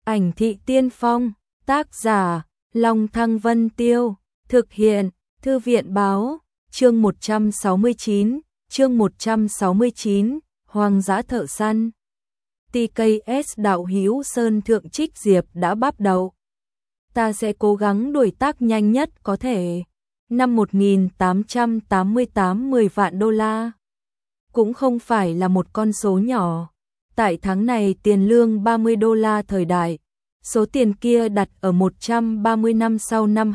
Ảnh thị tiên phong, tác giả, Long Thăng Vân Tiêu, thực hiện, Thư viện báo, chương 169, Hoang dã thợ săn. TKS đạo hữu Sơn Thượng Trích Diệp đã bắt đầu. Ta sẽ cố gắng đuổi tác nhanh nhất có thể. Năm 1888 10 vạn đô la. Cũng không phải là một con số nhỏ. Tại tháng này tiền lương 30 đô la thời đại. Số tiền kia đặt ở 130 năm sau năm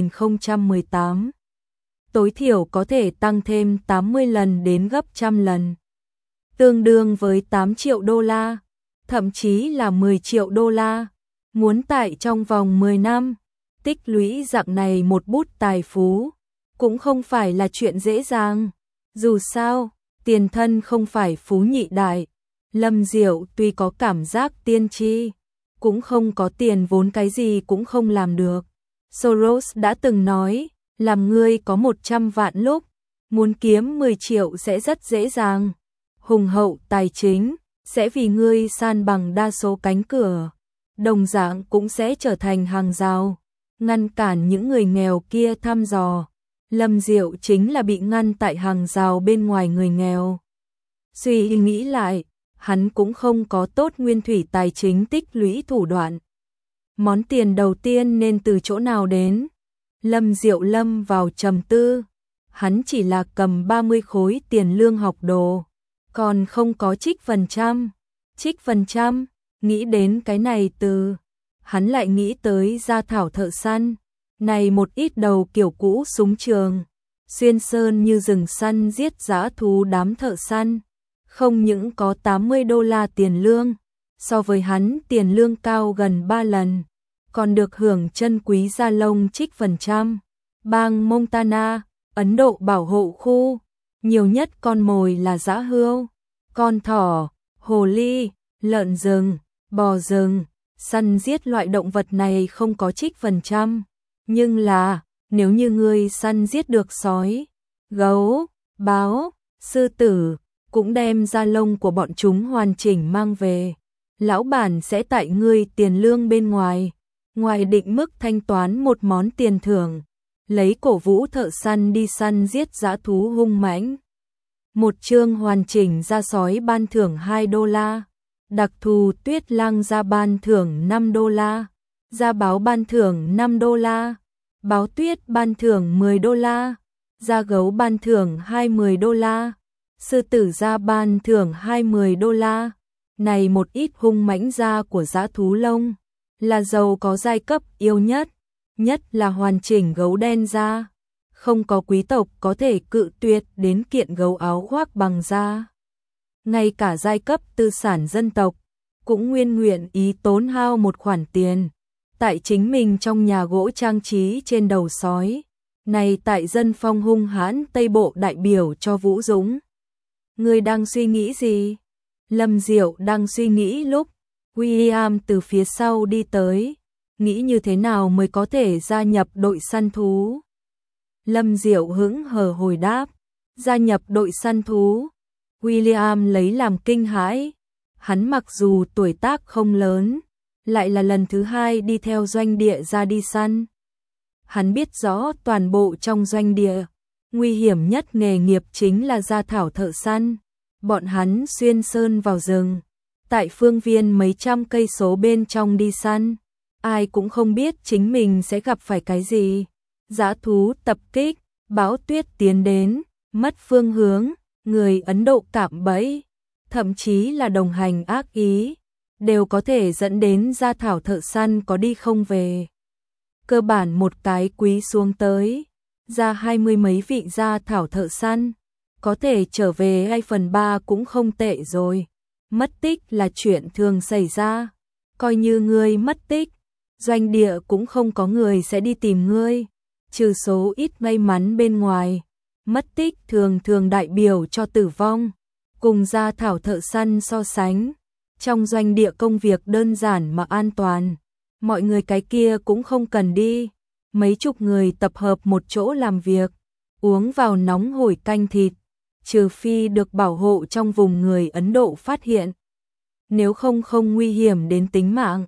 2018. Tối thiểu có thể tăng thêm 80 lần đến gấp trăm lần. Tương đương với 8 triệu đô la, thậm chí là 10 triệu đô la. Muốn tại trong vòng 10 năm, tích lũy dạng này một bút tài phú, cũng không phải là chuyện dễ dàng. Dù sao, tiền thân không phải phú nhị đại. Lâm Diệu tuy có cảm giác tiên tri, cũng không có tiền vốn cái gì cũng không làm được. Soros đã từng nói, làm ngươi có 100 vạn lúc, muốn kiếm 10 triệu sẽ rất dễ dàng. Hùng hậu tài chính sẽ vì ngươi san bằng đa số cánh cửa, đồng dạng cũng sẽ trở thành hàng rào, ngăn cản những người nghèo kia thăm dò. Lâm Diệu chính là bị ngăn tại hàng rào bên ngoài người nghèo. Suy nghĩ lại, hắn cũng không có tốt nguyên thủy tài chính tích lũy thủ đoạn. Món tiền đầu tiên nên từ chỗ nào đến? Lâm Diệu lâm vào trầm tư. Hắn chỉ là cầm 30 khối tiền lương học đồ, còn không có trích phần trăm. Trích phần trăm, nghĩ đến cái này từ, hắn lại nghĩ tới gia thảo thợ săn. Này một ít đầu kiểu cũ súng trường, xuyên sơn như rừng săn giết dã thú đám thợ săn. Không những có 80 đô la tiền lương, so với hắn tiền lương cao gần 3 lần, còn được hưởng chân quý da lông trích phần trăm. Bang Montana, Ấn Độ bảo hộ khu, nhiều nhất con mồi là dã hươu, con thỏ, hồ ly, lợn rừng, bò rừng. Săn giết loại động vật này không có trích phần trăm, nhưng là nếu như ngươi săn giết được sói, gấu, báo, sư tử, cũng đem da lông của bọn chúng hoàn chỉnh mang về, lão bản sẽ tại ngươi tiền lương bên ngoài, ngoài định mức thanh toán một món tiền thưởng, lấy cổ vũ thợ săn đi săn giết dã thú hung mãnh. Một chương hoàn chỉnh da sói ban thưởng 2 đô la, đặc thù tuyết lang da ban thưởng 5 đô la, da báo ban thưởng 5 đô la, báo tuyết ban thưởng 10 đô la, da gấu ban thưởng 20 đô la. Sư tử da ban thưởng 20 đô la. Này một ít hung mãnh da của dã thú lông, là giàu có giai cấp yêu nhất, nhất là hoàn chỉnh gấu đen da. Không có quý tộc có thể cự tuyệt đến kiện gấu áo khoác bằng da. Ngay cả giai cấp tư sản dân tộc, cũng nguyên nguyện ý tốn hao một khoản tiền, tại chính mình trong nhà gỗ trang trí trên đầu sói. Này tại dân phong hung hãn Tây Bộ đại biểu cho Vũ Dũng. Ngươi đang suy nghĩ gì? Lâm Diệu đang suy nghĩ lúc William từ phía sau đi tới, nghĩ như thế nào mới có thể gia nhập đội săn thú. Lâm Diệu hững hờ hồi đáp, gia nhập đội săn thú. William lấy làm kinh hãi, hắn mặc dù tuổi tác không lớn, lại là lần thứ 2 đi theo doanh địa ra đi săn. Hắn biết rõ toàn bộ trong doanh địa, nguy hiểm nhất nghề nghiệp chính là gia thảo thợ săn. Bọn hắn xuyên sơn vào rừng, tại phương viên mấy trăm cây số bên trong đi săn, ai cũng không biết chính mình sẽ gặp phải cái gì. Dã thú tập kích, bão tuyết tiến đến, mất phương hướng, người Ấn Độ cạm bẫy, thậm chí là đồng hành ác ý, đều có thể dẫn đến gia thảo thợ săn có đi không về. Cơ bản một cái quý xuống tới, ra 20 mấy vị gia thảo thợ săn, có thể trở về 2/3 cũng không tệ rồi. Mất tích là chuyện thường xảy ra, coi như ngươi mất tích, doanh địa cũng không có người sẽ đi tìm ngươi, trừ số ít may mắn bên ngoài. Mất tích thường thường đại biểu cho tử vong, cùng gia thảo thợ săn so sánh, trong doanh địa công việc đơn giản mà an toàn, mọi người cái kia cũng không cần đi, mấy chục người tập hợp một chỗ làm việc, uống vào nóng hổi canh thịt, trừ phi được bảo hộ trong vùng người Ấn Độ phát hiện. Nếu không nguy hiểm đến tính mạng,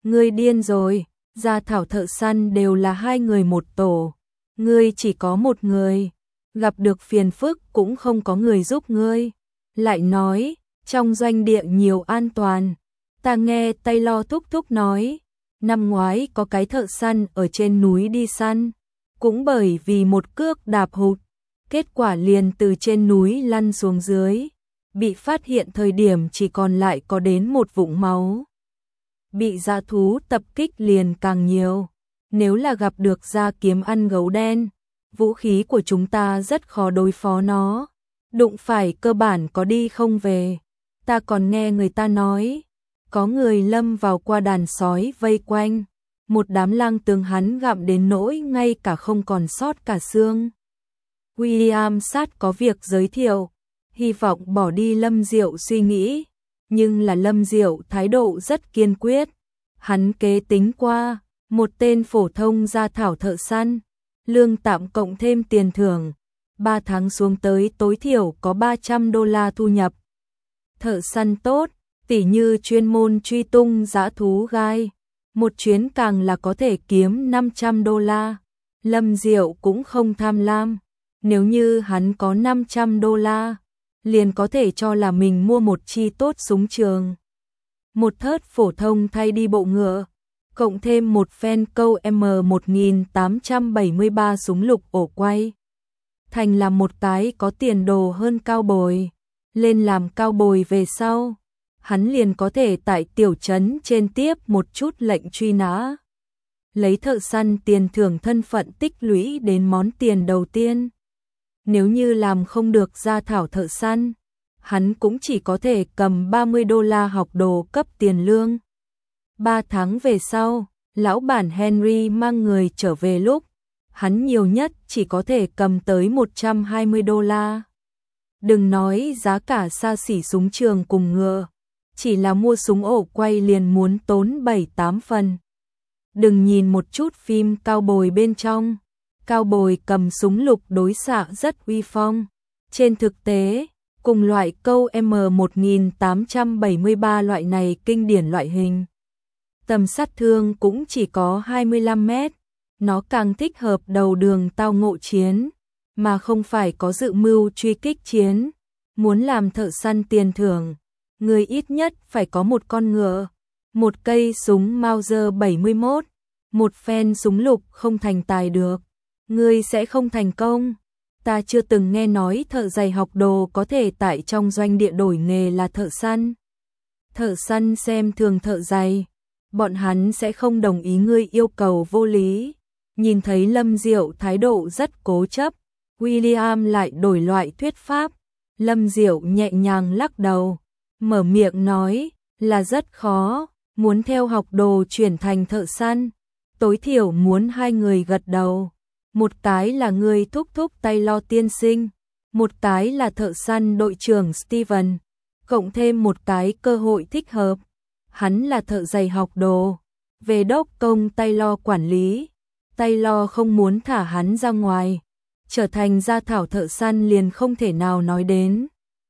Ngươi điên rồi, gia thảo thợ săn đều là hai người một tổ. Ngươi chỉ có một người, gặp được phiền phức cũng không có người giúp ngươi. Lại nói, trong doanh địa nhiều an toàn. Ta nghe Taylor thúc thúc nói, năm ngoái có cái thợ săn ở trên núi đi săn, cũng bởi vì một cước đạp hụt, kết quả liền từ trên núi lăn xuống dưới, bị phát hiện thời điểm chỉ còn lại có đến một vũng máu. Bị dã thú tập kích liền càng nhiều, nếu là gặp được dã kiếm ăn gấu đen, vũ khí của chúng ta rất khó đối phó nó, đụng phải cơ bản có đi không về. Ta còn nghe người ta nói, có người lâm vào qua đàn sói vây quanh, một đám lang tướng hắn gặm đến nỗi ngay cả không còn sót cả xương. William sát có việc giới thiệu, hy vọng bỏ đi Lâm Diệu suy nghĩ, nhưng là Lâm Diệu thái độ rất kiên quyết. Hắn kế tính qua, một tên phổ thông gia thảo thợ săn, lương tạm cộng thêm tiền thưởng, 3 tháng xuống tới tối thiểu có $300 thu nhập. Thợ săn tốt, tỉ như chuyên môn truy tung dã thú gai, một chuyến càng là có thể kiếm $500. Lâm Diệu cũng không tham lam, nếu như hắn có $500, liền có thể cho là mình mua một chi tốt súng trường. Một thớt phổ thông thay đi bộ ngựa, cộng thêm một phen câu M1873 súng lục ổ quay. Thành là một cái có tiền đồ hơn cao bồi. Lên làm cao bồi về sau, hắn liền có thể tại tiểu trấn trên tiếp một chút lệnh truy nã. Lấy thợ săn tiền thưởng thân phận tích lũy đến món tiền đầu tiên. Nếu như làm không được gia thảo thợ săn, hắn cũng chỉ có thể cầm $30 học đồ cấp tiền lương. 3 tháng về sau, lão bản Henry mang người trở về lúc, hắn nhiều nhất chỉ có thể cầm tới $120. Đừng nói giá cả xa xỉ súng trường cùng ngựa, chỉ là mua súng ổ quay liền muốn tốn 7-8 phần. Đừng nhìn một chút phim cao bồi bên trong, cao bồi cầm súng lục đối xạ rất uy phong. Trên thực tế, cùng loại câu M1873 loại này kinh điển loại hình, tầm sát thương cũng chỉ có 25 mét, nó càng thích hợp đầu đường tao ngộ chiến, mà không phải có dự mưu truy kích chiến. Muốn làm thợ săn tiền thưởng, người ít nhất phải có một con ngựa, một cây súng Mauser 71, một phen súng lục không thành tài được, người sẽ không thành công. Ta chưa từng nghe nói thợ giày học đồ có thể tại trong doanh địa đổi nghề là thợ săn. Thợ săn xem thường thợ giày, bọn hắn sẽ không đồng ý ngươi yêu cầu vô lý. Nhìn thấy Lâm Diệu thái độ rất cố chấp, William lại đổi loại thuyết pháp. Lâm Diệu nhẹ nhàng lắc đầu, mở miệng nói là rất khó, muốn theo học đồ chuyển thành thợ săn, tối thiểu muốn 2 người gật đầu. Một cái là người thúc thúc Taylor tiên sinh, một cái là thợ săn đội trưởng Steven, cộng thêm một cái cơ hội thích hợp. Hắn là thợ giày học đồ, về đốc công Taylor quản lý. Taylor không muốn thả hắn ra ngoài, trở thành gia thảo thợ săn liền không thể nào nói đến.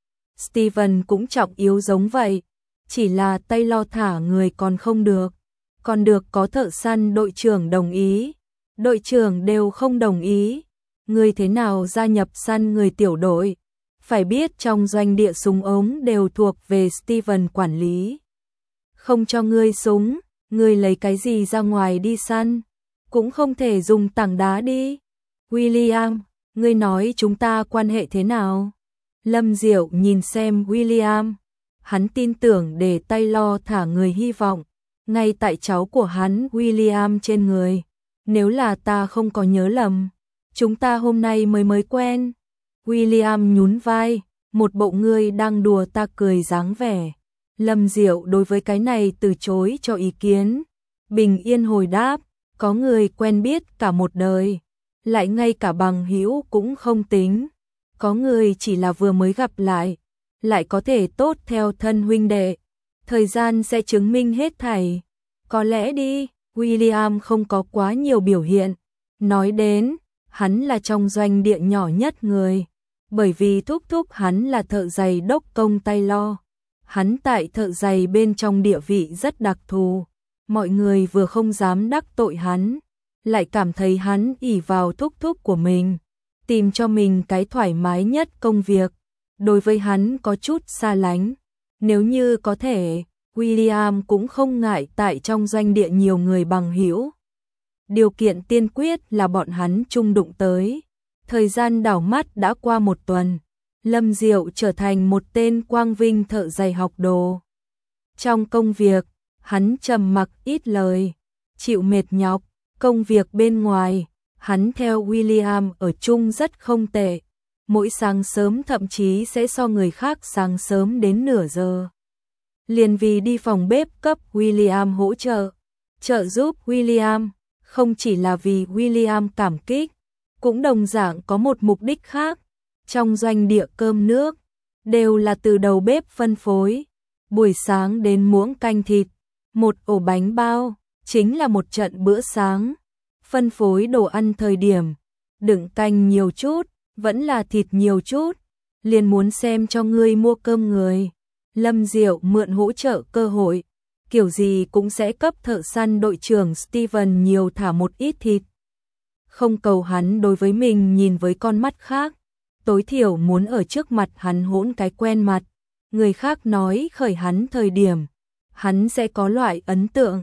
Steven cũng trọng yếu giống vậy, chỉ là Taylor thả người còn không được, còn được có thợ săn đội trưởng đồng ý. Đội trưởng đều không đồng ý, người thế nào gia nhập săn người tiểu đội? Phải biết trong doanh địa súng ống đều thuộc về Steven quản lý. Không cho ngươi súng, ngươi lấy cái gì ra ngoài đi săn? Cũng không thể dùng tảng đá đi. William, ngươi nói chúng ta quan hệ thế nào? Lâm Diệu nhìn xem William, hắn tin tưởng để Taylor thả người hy vọng, ngay tại cháu của hắn William trên người. Nếu là ta không có nhớ lầm, chúng ta hôm nay mới quen. William nhún vai, một bộ ngươi đang đùa ta cười dáng vẻ. Lâm Diệu đối với cái này từ chối cho ý kiến. Bình yên hồi đáp, có người quen biết cả một đời, lại ngay cả bằng hữu cũng không tính. Có người chỉ là vừa mới gặp lại có thể tốt theo thân huynh đệ. Thời gian sẽ chứng minh hết thảy. Có lẽ đi. William không có quá nhiều biểu hiện. Nói đến, hắn là trong doanh địa nhỏ nhất người. Bởi vì thúc thúc hắn là thợ giày đốc công Taylor. Hắn tại thợ giày bên trong địa vị rất đặc thù. mọi người vừa không dám đắc tội hắn, lại cảm thấy hắn ỷ vào thúc thúc của mình, tìm cho mình cái thoải mái nhất công việc, đối với hắn có chút xa lánh. Nếu như có thể, William cũng không ngại tại trong doanh địa nhiều người bằng hữu. Điều kiện tiên quyết là bọn hắn chung đụng tới. Thời gian đảo mắt đã qua một tuần, Lâm Diệu trở thành một tên quang vinh thợ giày học đồ. Trong công việc, hắn trầm mặc ít lời, chịu mệt nhọc, công việc bên ngoài, hắn theo William ở chung rất không tệ. Mỗi sáng sớm thậm chí sẽ so người khác sáng sớm đến nửa giờ. Liền vì đi phòng bếp cấp William hỗ trợ, trợ giúp William, không chỉ là vì William cảm kích, cũng đồng dạng có một mục đích khác. Trong doanh địa cơm nước, đều là từ đầu bếp phân phối. Buổi sáng đến muỗng canh thịt, một ổ bánh bao, chính là một trận bữa sáng. Phân phối đồ ăn thời điểm, đựng canh nhiều chút, vẫn là thịt nhiều chút, liền muốn xem cho ngươi mua cơm người. Lâm Diệu mượn hỗ trợ cơ hội, kiểu gì cũng sẽ cấp thợ săn đội trưởng Steven nhiều thả một ít thịt. Không cầu hắn đối với mình nhìn với con mắt khác, tối thiểu muốn ở trước mặt hắn hỗn cái quen mặt, người khác nói khởi hắn thời điểm, hắn sẽ có loại ấn tượng.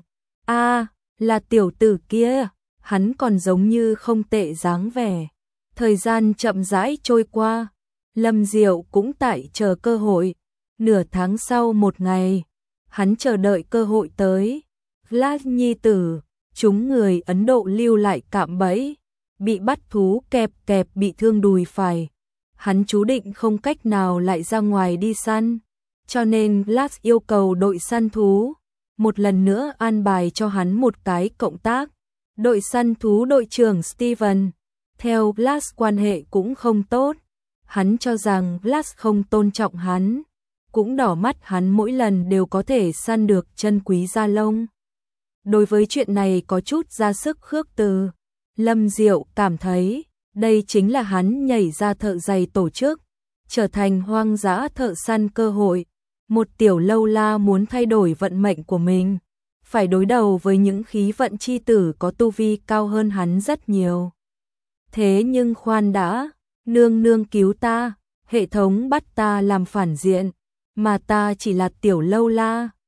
Là tiểu tử kia, hắn còn giống như không tệ dáng vẻ. Thời gian chậm rãi trôi qua, Lâm Diệu cũng tại chờ cơ hội. Nửa tháng sau một ngày, hắn chờ đợi cơ hội tới. Glass nhi tử, chúng người Ấn Độ lưu lại cạm bẫy, bị bắt thú kẹp bị thương đùi phải. Hắn chú định không cách nào lại ra ngoài đi săn, cho nên Glass yêu cầu đội săn thú một lần nữa an bài cho hắn một cái cộng tác. Đội săn thú đội trưởng Steven, theo Glass quan hệ cũng không tốt. Hắn cho rằng Glass không tôn trọng hắn, cũng đỏ mắt hắn mỗi lần đều có thể săn được chân quý da lông. Đối với chuyện này có chút ra sức khước từ. Lâm Diệu cảm thấy đây chính là hắn nhảy ra thợ giày tổ chức, trở thành hoang dã thợ săn cơ hội. Một tiểu lâu la muốn thay đổi vận mệnh của mình, phải đối đầu với những khí vận chi tử có tu vi cao hơn hắn rất nhiều. Thế nhưng khoan đã, nương nương cứu ta, hệ thống bắt ta làm phản diện, mà ta chỉ là tiểu lâu la.